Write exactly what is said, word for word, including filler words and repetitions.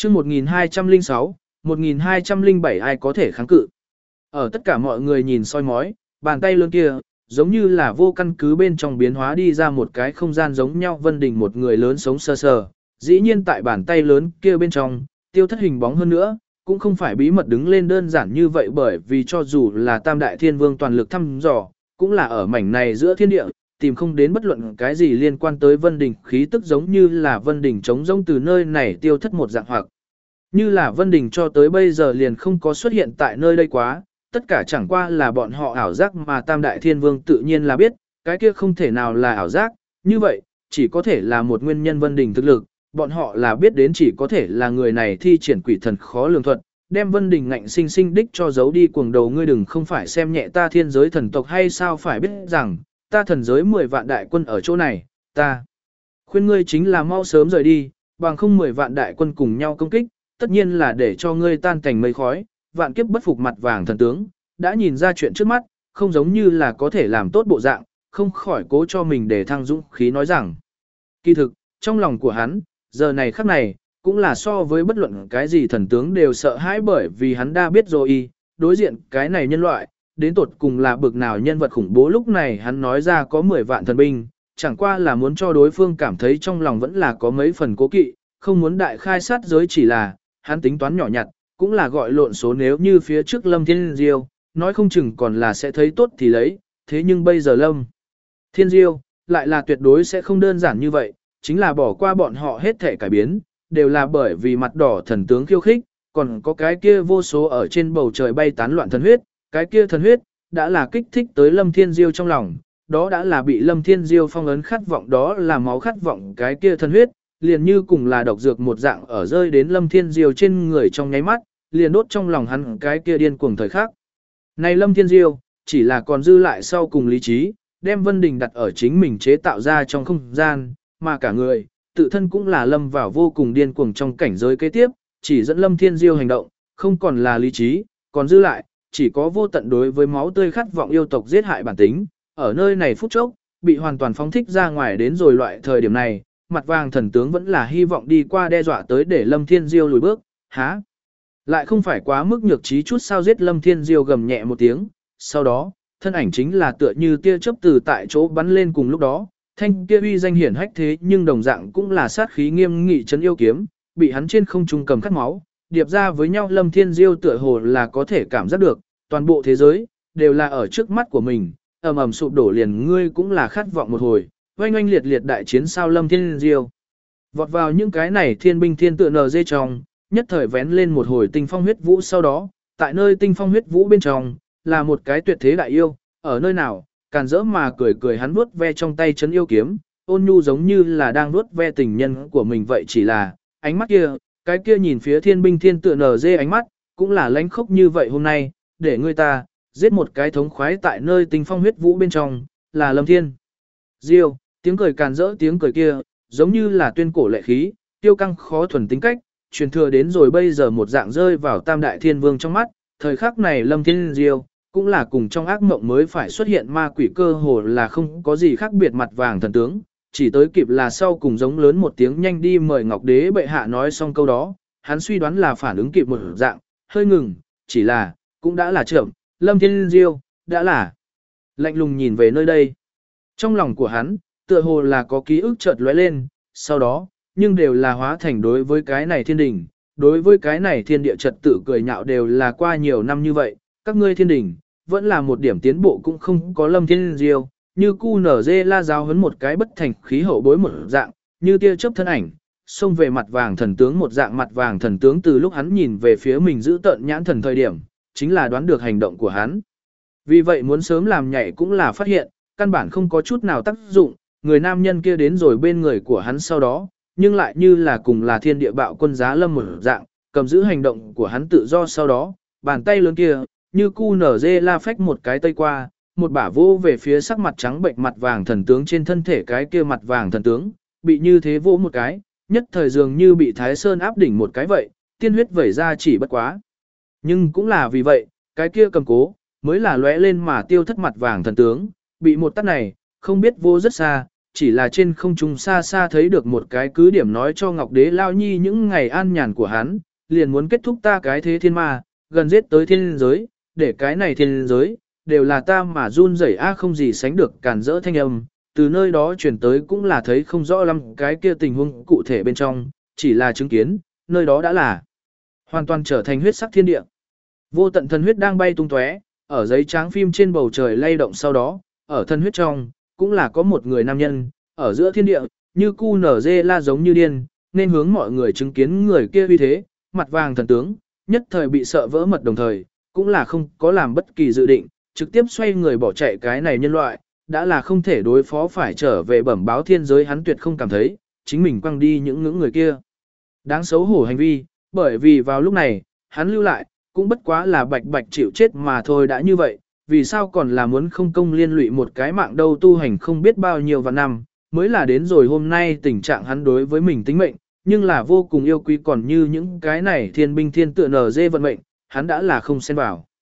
chương một nghìn hai trăm lẻ sáu, một nghìn hai trăm lẻ bảy ai có thể kháng cự. Ở tất cả mọi người nhìn soi mói, bàn tay lớn kia, giống như là vô căn cứ bên trong biến hóa đi ra một cái không gian giống nhau. Vân Đình một người lớn sống sờ sờ, dĩ nhiên tại bàn tay lớn kia bên trong, tiêu thất hình bóng hơn nữa, cũng không phải bí mật đứng lên đơn giản như vậy, bởi vì cho dù là Tam Đại Thiên Vương toàn lực thăm dò, cũng là ở mảnh này giữa thiên địa, tìm không đến bất luận cái gì liên quan tới Vân Đình khí tức, giống như là Vân Đình trống rỗng từ nơi này tiêu thất một dạng, hoặc như là Vân Đình cho tới bây giờ liền không có xuất hiện tại nơi đây quá, tất cả chẳng qua là bọn họ ảo giác, mà Tam Đại Thiên Vương tự nhiên là biết, cái kia không thể nào là ảo giác, như vậy, chỉ có thể là một nguyên nhân. Vân Đình thực lực, bọn họ là biết đến, chỉ có thể là người này thi triển quỷ thần khó lường thuật, đem Vân Đình ngạnh sinh sinh đích cho giấu đi. Cuồng đầu, ngươi đừng không phải xem nhẹ ta thiên giới thần tộc hay sao, phải biết rằng, ta thần giới mười vạn đại quân ở chỗ này, ta khuyên ngươi chính là mau sớm rời đi, bằng không mười vạn đại quân cùng nhau công kích, tất nhiên là để cho ngươi tan thành mây khói, vạn kiếp bất phục. Mặt vàng thần tướng đã nhìn ra chuyện trước mắt, không giống như là có thể làm tốt bộ dạng, không khỏi cố cho mình để thăng dũng khí nói rằng. Kỳ thực, trong lòng của hắn, giờ này khắc này, cũng là so với bất luận cái gì thần tướng đều sợ hãi, bởi vì hắn đã biết rồi, đối diện cái này nhân loại, đến tột cùng là bực nào nhân vật khủng bố. Lúc này hắn nói ra có mười vạn thần binh, chẳng qua là muốn cho đối phương cảm thấy trong lòng vẫn là có mấy phần cố kỵ, không muốn đại khai sát giới, chỉ là, hắn tính toán nhỏ nhặt, cũng là gọi lộn số. Nếu như phía trước Lâm Thiên Diêu, nói không chừng còn là sẽ thấy tốt thì lấy, thế nhưng bây giờ Lâm Thiên Diêu, lại là tuyệt đối sẽ không đơn giản như vậy, chính là bỏ qua bọn họ hết thể cải biến, đều là bởi vì mặt đỏ thần tướng khiêu khích, còn có cái kia vô số ở trên bầu trời bay tán loạn thần huyết, cái kia thần huyết, đã là kích thích tới Lâm Thiên Diêu trong lòng, đó đã là bị Lâm Thiên Diêu phong ấn khát vọng, đó là máu khát vọng. Cái kia thần huyết, liền như cùng là độc dược một dạng ở rơi đến Lâm Thiên Diêu trên người trong nháy mắt, liền đốt trong lòng hắn cái kia điên cuồng thời khắc. Này Lâm Thiên Diêu, chỉ là còn dư lại sau cùng lý trí, đem Vân Đình đặt ở chính mình chế tạo ra trong không gian, mà cả người, tự thân cũng là lâm vào vô cùng điên cuồng trong cảnh giới kế tiếp, chỉ dẫn Lâm Thiên Diêu hành động, không còn là lý trí, còn dư lại, chỉ có vô tận đối với máu tươi khát vọng yêu tộc giết hại bản tính, ở nơi này phút chốc, bị hoàn toàn phóng thích ra ngoài. Đến rồi loại thời điểm này, mặt vàng thần tướng vẫn là hy vọng đi qua đe dọa tới để Lâm Thiên Diêu lùi bước, há? Lại không phải quá mức nhược trí chút sao? Giết. Lâm Thiên Diêu gầm nhẹ một tiếng, sau đó, thân ảnh chính là tựa như tia chớp từ tại chỗ bắn lên. Cùng lúc đó, thanh kia uy danh hiển hách thế nhưng đồng dạng cũng là sát khí nghiêm nghị trấn yêu kiếm, bị hắn trên không trung cầm cắt máu, điệp ra với nhau. Lâm Thiên Diêu tựa hồ là có thể cảm giác được, toàn bộ thế giới, đều là ở trước mắt của mình, ầm ầm sụp đổ, liền ngươi cũng là khát vọng một hồi, oanh oanh liệt liệt đại chiến sao? Lâm Thiên Diêu vọt vào những cái này thiên binh thiên tựa nờ dê trong, nhất thời vén lên một hồi tinh phong huyết vũ, sau đó, tại nơi tinh phong huyết vũ bên trong, là một cái tuyệt thế đại yêu, ở nơi nào, càn rỡ mà cười cười, hắn vuốt ve trong tay trấn yêu kiếm, ôn nhu giống như là đang vuốt ve tình nhân của mình vậy, chỉ là, ánh mắt kia, cái kia nhìn phía thiên binh thiên tựa nờ dê ánh mắt, cũng là lánh khốc như vậy. Hôm nay, để ngươi ta, giết một cái thống khoái tại nơi tinh phong huyết vũ bên trong, là Lâm Thiên Diêu. Tiếng cười càn rỡ, tiếng cười kia, giống như là tuyên cổ lệ khí, tiêu căng khó thuần tính cách, truyền thừa đến rồi bây giờ một dạng rơi vào Tam Đại Thiên Vương trong mắt. Thời khắc này Lâm Thiên Diêu, cũng là cùng trong ác mộng mới phải xuất hiện ma quỷ, cơ hồ là không có gì khác biệt. Mặt vàng thần tướng, chỉ tới kịp là sau cùng giống lớn một tiếng, nhanh đi mời Ngọc Đế bệ hạ. Nói xong câu đó, hắn suy đoán là phản ứng kịp một dạng, hơi ngừng, chỉ là, cũng đã là chậm. Lâm Thiên Diêu, đã là lạnh lùng nhìn về nơi đây. Trong lòng của hắn, tựa hồ là có ký ức chợt lóe lên, sau đó, nhưng đều là hóa thành đối với cái này thiên đình, đối với cái này thiên địa trật tự cười nhạo, đều là qua nhiều năm như vậy, các ngươi thiên đình, vẫn là một điểm tiến bộ cũng không có. Lâm Thiên Diêu, như cu nở dê la giáo huấn một cái bất thành khí hậu bối một dạng, như tia chớp thân ảnh, xông về mặt vàng thần tướng một dạng. Mặt vàng thần tướng từ lúc hắn nhìn về phía mình giữ tợn nhãn thần thời điểm, chính là đoán được hành động của hắn. Vì vậy muốn sớm làm nhảy cũng là phát hiện, căn bản không có chút nào tác dụng, người nam nhân kia đến rồi bên người của hắn sau đó, nhưng lại như là cùng là thiên địa bạo quân giá lâm một dạng, cầm giữ hành động của hắn tự do. Sau đó, bàn tay lớn kia, như cu nở dê la phách một cái tây qua, một bả vô về phía sắc mặt trắng bệnh mặt vàng thần tướng trên thân thể. Cái kia mặt vàng thần tướng, bị như thế vỗ một cái, nhất thời dường như bị Thái Sơn áp đỉnh một cái vậy, tiên huyết vẩy ra chỉ bất quá. Nhưng cũng là vì vậy, cái kia cầm cố, mới là lóe lên mà tiêu thất. Mặt vàng thần tướng, bị một tát này, không biết vô rất xa, chỉ là trên không trung xa xa thấy được một cái cứ điểm nói cho Ngọc Đế Lao Nhi những ngày an nhàn của hắn, liền muốn kết thúc ta cái thế thiên ma, gần giết tới thiên giới, để cái này thiên giới, đều là ta mà run rẩy a không gì sánh được cản rỡ thanh âm, từ nơi đó chuyển tới cũng là thấy không rõ lắm cái kia tình huống cụ thể bên trong, chỉ là chứng kiến, nơi đó đã là hoàn toàn trở thành huyết sắc thiên địa. Vô tận thần huyết đang bay tung tóe, ở giấy trắng phim trên bầu trời lay động sau đó, ở thần huyết trong, cũng là có một người nam nhân, ở giữa thiên địa, như cu nở dê la giống như điên, nên hướng mọi người chứng kiến người kia uy thế, mặt vàng thần tướng, nhất thời bị sợ vỡ mật đồng thời, cũng là không có làm bất kỳ dự định, trực tiếp xoay người bỏ chạy cái này nhân loại, đã là không thể đối phó phải trở về bẩm báo thiên giới hắn tuyệt không cảm thấy, chính mình quăng đi những ngưỡng người kia. Đáng xấu hổ hành vi, bởi vì vào lúc này, hắn lưu lại, cũng bất quá là bạch bạch chịu chết mà thôi đã như vậy, vì sao còn là muốn không công liên lụy một cái mạng đâu tu hành không biết bao nhiêu vạn năm, mới là đến rồi hôm nay tình trạng hắn đối với mình tính mệnh, nhưng là vô cùng yêu quý còn như những cái này thiên binh thiên tựa nở dê vận mệnh, hắn đã là không xen vào.